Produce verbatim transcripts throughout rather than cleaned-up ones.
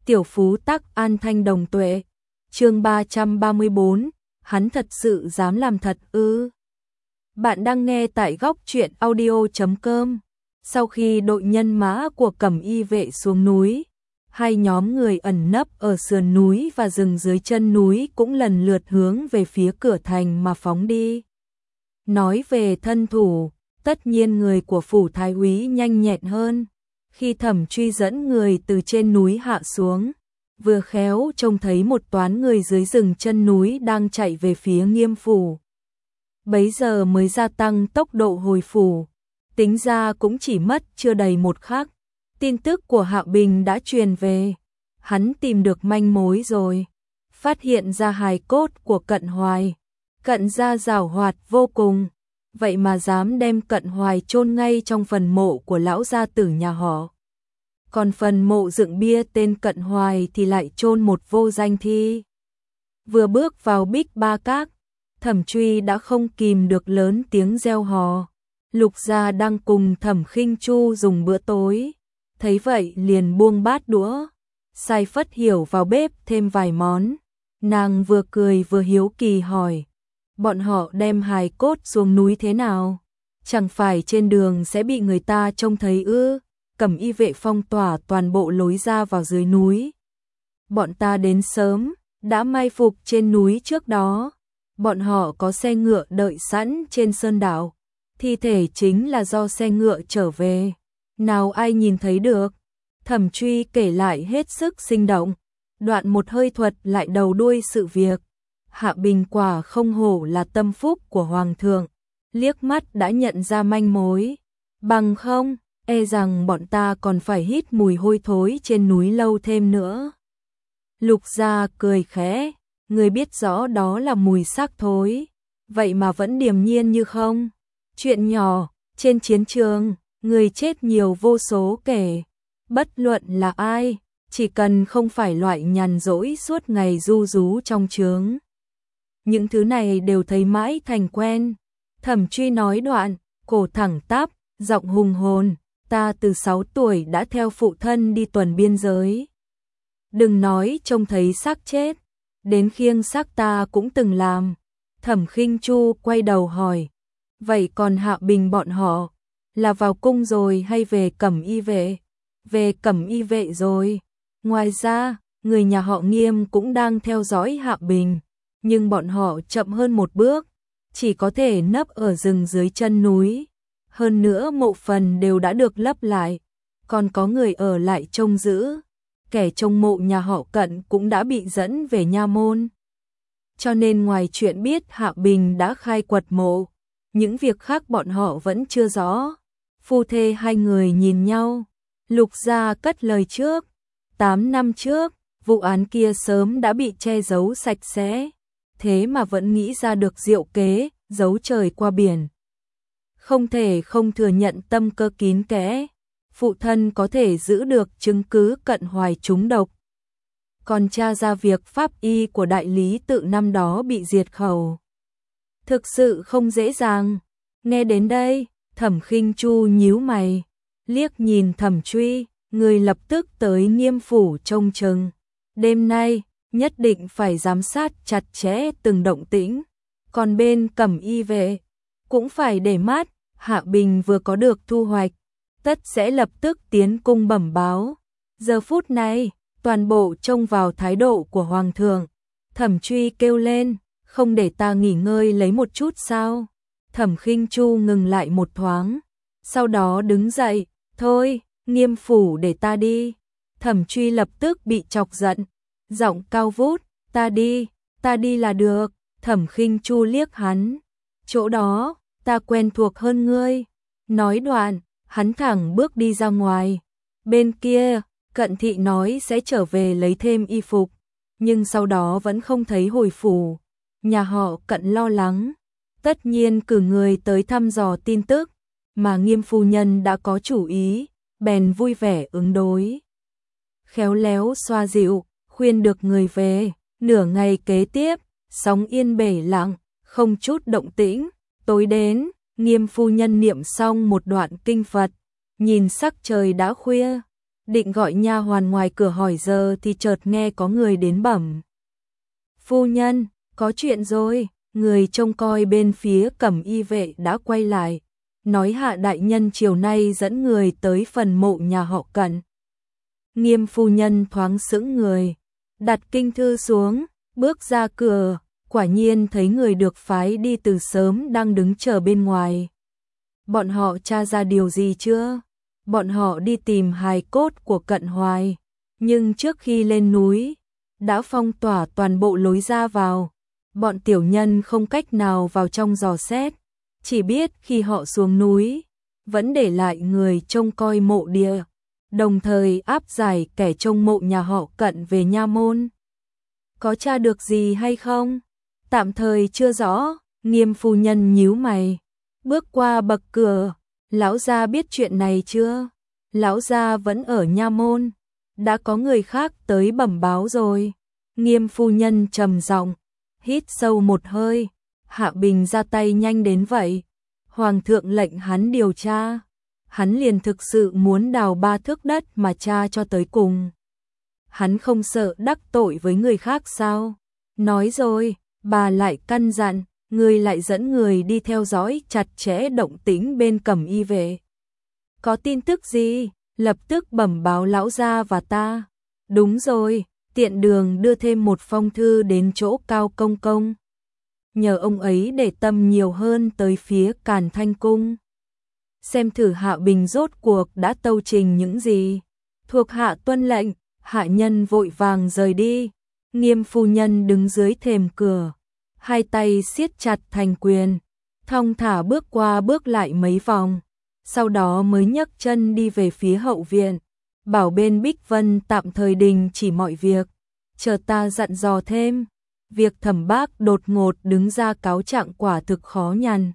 tiểu phú tắc an thanh đồng tuệ. Chương ba trăm ba mươi bốn, hắn thật sự dám làm thật ư? Bạn đang nghe tại góc truyện audio chấm com. Sau khi đội nhân mã của Cẩm Y vệ xuống núi, hai nhóm người ẩn nấp ở sườn núi và rừng dưới chân núi cũng lần lượt hướng về phía cửa thành mà phóng đi. Nói về thân thủ, tất nhiên người của phủ thái úy nhanh nhẹn hơn. Khi Thẩm Truy dẫn người từ trên núi hạ xuống, vừa khéo trông thấy một toán người dưới rừng chân núi đang chạy về phía Nghiêm phủ. Bấy giờ mới gia tăng tốc độ hồi phủ, tính ra cũng chỉ mất chưa đầy một khắc. Tin tức của Hạ Bình đã truyền về, hắn tìm được manh mối rồi, phát hiện ra hài cốt của Cận Hoài. Cận gia giàu hoạt vô cùng, vậy mà dám đem Cận Hoài chôn ngay trong phần mộ của lão gia tử nhà họ. Còn phần mộ dựng bia tên Cận Hoài thì lại chôn một vô danh thi. Vừa bước vào Bích Ba Các, Thẩm Truy đã không kìm được lớn tiếng reo hò. Lục gia đang cùng Thẩm Khinh Chu dùng bữa tối, thấy vậy liền buông bát đũa, sai Phất Hiểu vào bếp thêm vài món. Nàng vừa cười vừa hiếu kỳ hỏi, bọn họ đem hài cốt xuống núi thế nào? Chẳng phải trên đường sẽ bị người ta trông thấy ư? Cẩm Y vệ phong tỏa toàn bộ lối ra vào dưới núi. Bọn ta đến sớm, đã mai phục trên núi trước đó. Bọn họ có xe ngựa đợi sẵn trên sơn đảo. Thi thể chính là do xe ngựa trở về. Nào ai nhìn thấy được? Thẩm Truy kể lại hết sức sinh động. Đoạn một hơi thuật lại đầu đuôi sự việc. Hạ Bình quả không hổ là tâm phúc của Hoàng thượng. Liếc mắt đã nhận ra manh mối. Bằng không, e rằng bọn ta còn phải hít mùi hôi thối trên núi lâu thêm nữa. Lục gia cười khẽ, người biết rõ đó là mùi xác thối, vậy mà vẫn điềm nhiên như không. Chuyện nhỏ, trên chiến trường, người chết nhiều vô số kể. Bất luận là ai, chỉ cần không phải loại nhàn rỗi suốt ngày ru rú trong trướng. Những thứ này đều thấy mãi thành quen. Thẩm Truy nói đoạn, cổ thẳng tắp, giọng hùng hồn. Ta từ sáu tuổi đã theo phụ thân đi tuần biên giới. Đừng nói trông thấy xác chết, đến khiêng xác ta cũng từng làm. Thẩm Khinh Chu quay đầu hỏi, vậy còn Hạ Bình bọn họ, là vào cung rồi hay về Cẩm Y vệ? Về Cẩm Y vệ rồi. Ngoài ra, người nhà họ Nghiêm cũng đang theo dõi Hạ Bình, nhưng bọn họ chậm hơn một bước, chỉ có thể nấp ở rừng dưới chân núi. Hơn nữa mộ phần đều đã được lấp lại, còn có người ở lại trông giữ. Kẻ trông mộ nhà họ Cận cũng đã bị dẫn về nha môn. Cho nên ngoài chuyện biết Hạ Bình đã khai quật mộ, những việc khác bọn họ vẫn chưa rõ. Phu thê hai người nhìn nhau, Lục gia cất lời trước. Tám năm trước, vụ án kia sớm đã bị che giấu sạch sẽ, thế mà vẫn nghĩ ra được diệu kế, giấu trời qua biển. Không thể không thừa nhận tâm cơ kín kẽ, phụ thân có thể giữ được chứng cứ Cận Hoài trúng độc. Còn tra ra việc pháp y của đại lý tự năm đó bị diệt khẩu. Thực sự không dễ dàng. Nghe đến đây, Thẩm Khinh Chu nhíu mày, liếc nhìn Thẩm Truy, người lập tức tới Nghiêm phủ trông chừng. Đêm nay, nhất định phải giám sát chặt chẽ từng động tĩnh. Còn bên Cẩm Y vệ, cũng phải để mắt. Hạ Bình vừa có được thu hoạch, tất sẽ lập tức tiến cung bẩm báo. Giờ phút này, toàn bộ trông vào thái độ của Hoàng thượng. Thẩm Truy kêu lên, không để ta nghỉ ngơi lấy một chút sao? Thẩm Khinh Chu ngừng lại một thoáng, sau đó đứng dậy, thôi, Nghiêm phủ để ta đi. Thẩm Truy lập tức bị chọc giận, giọng cao vút, ta đi, ta đi là được. Thẩm Khinh Chu liếc hắn, chỗ đó ta quen thuộc hơn ngươi. Nói đoạn, hắn thẳng bước đi ra ngoài. Bên kia, Cận thị nói sẽ trở về lấy thêm y phục, nhưng sau đó vẫn không thấy hồi phủ. Nhà họ Cận lo lắng, tất nhiên cử người tới thăm dò tin tức, mà Nghiêm phu nhân đã có chủ ý, bèn vui vẻ ứng đối. Khéo léo xoa dịu, khuyên được người về. Nửa ngày kế tiếp, sóng yên bể lặng, không chút động tĩnh. Tối đến, Nghiêm phu nhân niệm xong một đoạn kinh Phật, nhìn sắc trời đã khuya, định gọi nha hoàn ngoài cửa hỏi giờ thì chợt nghe có người đến bẩm. Phu nhân, có chuyện rồi, người trông coi bên phía cẩm y vệ đã quay lại, nói Hạ đại nhân chiều nay dẫn người tới phần mộ nhà họ Cận. Nghiêm phu nhân thoáng sững người, đặt kinh thư xuống, bước ra cửa, quả nhiên thấy người được phái đi từ sớm đang đứng chờ bên ngoài. Bọn họ tra ra điều gì chưa? Bọn họ đi tìm hài cốt của Cận Hoài, nhưng trước khi lên núi, đã phong tỏa toàn bộ lối ra vào. Bọn tiểu nhân không cách nào vào trong dò xét, chỉ biết khi họ xuống núi, vẫn để lại người trông coi mộ địa, đồng thời áp giải kẻ trông mộ nhà họ Cận về nha môn. Có tra được gì hay không? Tạm thời chưa rõ, Nghiêm phu nhân nhíu mày, bước qua bậc cửa, lão gia biết chuyện này chưa? Lão gia vẫn ở nha môn, đã có người khác tới bẩm báo rồi. Nghiêm phu nhân trầm giọng, hít sâu một hơi, Hạ Bình ra tay nhanh đến vậy. Hoàng thượng lệnh hắn điều tra, hắn liền thực sự muốn đào ba thước đất mà tra cho tới cùng. Hắn không sợ đắc tội với người khác sao? Nói rồi, bà lại căn dặn, người lại dẫn người đi theo dõi chặt chẽ động tĩnh bên cẩm y vệ. Có tin tức gì? Lập tức bẩm báo lão gia và ta. Đúng rồi, tiện đường đưa thêm một phong thư đến chỗ Cao công công. Nhờ ông ấy để tâm nhiều hơn tới phía Càn Thanh cung. Xem thử Hạ Bình rốt cuộc đã tâu trình những gì. Thuộc hạ tuân lệnh, hạ nhân vội vàng rời đi. Nghiêm phu nhân đứng dưới thềm cửa, hai tay siết chặt thành quyền, thong thả bước qua bước lại mấy vòng, sau đó mới nhấc chân đi về phía hậu viện, bảo bên Bích Vân tạm thời đình chỉ mọi việc, chờ ta dặn dò thêm. Việc Thẩm Bác đột ngột đứng ra cáo trạng quả thực khó nhằn.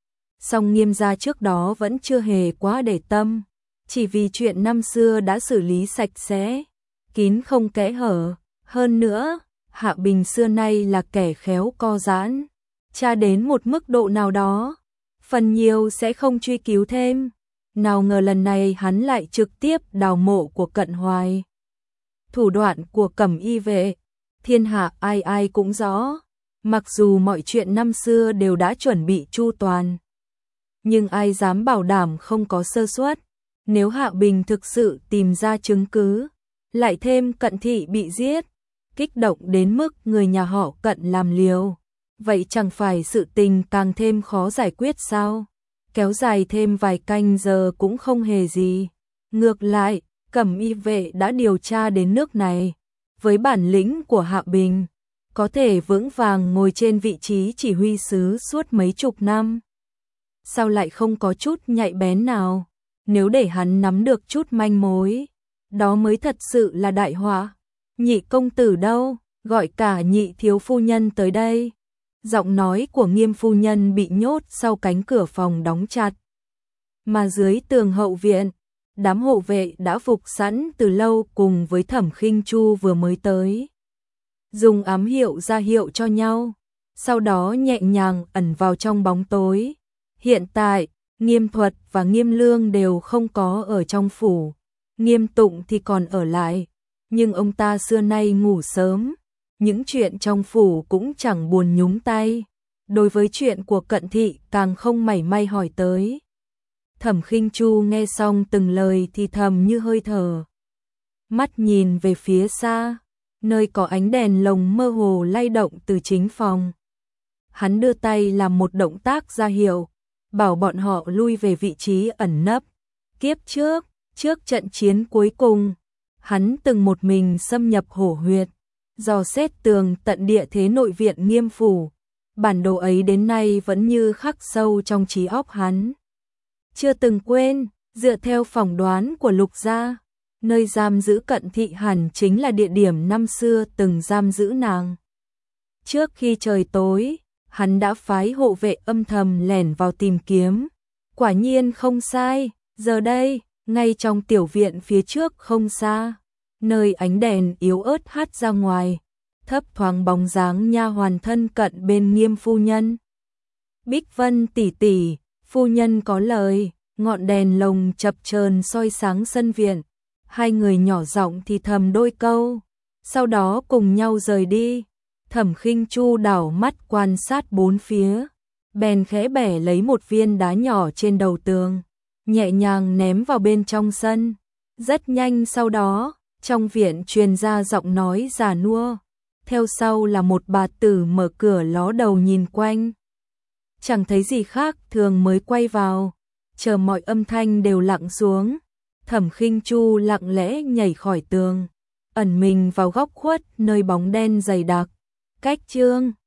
Song Nghiêm gia trước đó vẫn chưa hề quá để tâm, chỉ vì chuyện năm xưa đã xử lý sạch sẽ, kín không kẽ hở. Hơn nữa, Hạ Bình xưa nay là kẻ khéo co giãn, tra đến một mức độ nào đó, phần nhiều sẽ không truy cứu thêm. Nào ngờ lần này hắn lại trực tiếp đào mộ của Cận Hoài. Thủ đoạn của cẩm y vệ, thiên hạ ai ai cũng rõ, mặc dù mọi chuyện năm xưa đều đã chuẩn bị chu toàn, nhưng ai dám bảo đảm không có sơ suất. Nếu Hạ Bình thực sự tìm ra chứng cứ, lại thêm Cận thị bị giết, kích động đến mức người nhà họ Cận làm liều, vậy chẳng phải sự tình càng thêm khó giải quyết sao? Kéo dài thêm vài canh giờ cũng không hề gì. Ngược lại, cẩm y vệ đã điều tra đến nước này, với bản lĩnh của Hạ Bình, có thể vững vàng ngồi trên vị trí chỉ huy sứ suốt mấy chục năm. Sao lại không có chút nhạy bén nào? Nếu để hắn nắm được chút manh mối, đó mới thật sự là đại họa. Nhị công tử đâu? Gọi cả nhị thiếu phu nhân tới đây. Giọng nói của Nghiêm phu nhân bị nhốt sau cánh cửa phòng đóng chặt. Mà dưới tường hậu viện, đám hộ vệ đã phục sẵn từ lâu cùng với Thẩm Khinh Chu vừa mới tới. Dùng ám hiệu ra hiệu cho nhau, sau đó nhẹ nhàng ẩn vào trong bóng tối. Hiện tại, Nghiêm Thuật và Nghiêm Lương đều không có ở trong phủ. Nghiêm Tụng thì còn ở lại, nhưng ông ta xưa nay ngủ sớm. Những chuyện trong phủ cũng chẳng buồn nhúng tay. Đối với chuyện của Cận thị càng không mảy may hỏi tới. Thẩm Khinh Chu nghe xong từng lời thì thầm như hơi thở. Mắt nhìn về phía xa, nơi có ánh đèn lồng mơ hồ lay động từ chính phòng. Hắn đưa tay làm một động tác ra hiệu, bảo bọn họ lui về vị trí ẩn nấp. Kiếp trước, trước trận chiến cuối cùng, hắn từng một mình xâm nhập hổ huyệt, dò xét tường tận địa thế nội viện Nghiêm phủ. Bản đồ ấy đến nay vẫn như khắc sâu trong trí óc hắn. Chưa từng quên, dựa theo phỏng đoán của Lục gia, nơi giam giữ Cận thị hẳn chính là địa điểm năm xưa từng giam giữ nàng. Trước khi trời tối, hắn đã phái hộ vệ âm thầm lẻn vào tìm kiếm. Quả nhiên không sai, giờ đây, ngay trong tiểu viện phía trước không xa, nơi ánh đèn yếu ớt hắt ra ngoài, thấp thoáng bóng dáng nha hoàn thân cận bên Nghiêm phu nhân. Bích Vân tỷ tỷ, phu nhân có lời. Ngọn đèn lồng chập chờn soi sáng sân viện. Hai người nhỏ giọng thì thầm đôi câu, sau đó cùng nhau rời đi. Thẩm Khinh Chu đảo mắt quan sát bốn phía, bèn khẽ bẻ lấy một viên đá nhỏ trên đầu tường, nhẹ nhàng ném vào bên trong sân. Rất nhanh sau đó, trong viện truyền ra giọng nói già nua, theo sau là một bà tử mở cửa ló đầu nhìn quanh. Chẳng thấy gì khác thường mới quay vào, chờ mọi âm thanh đều lặng xuống. Thẩm Khinh Chu lặng lẽ nhảy khỏi tường, ẩn mình vào góc khuất nơi bóng đen dày đặc. Cách chương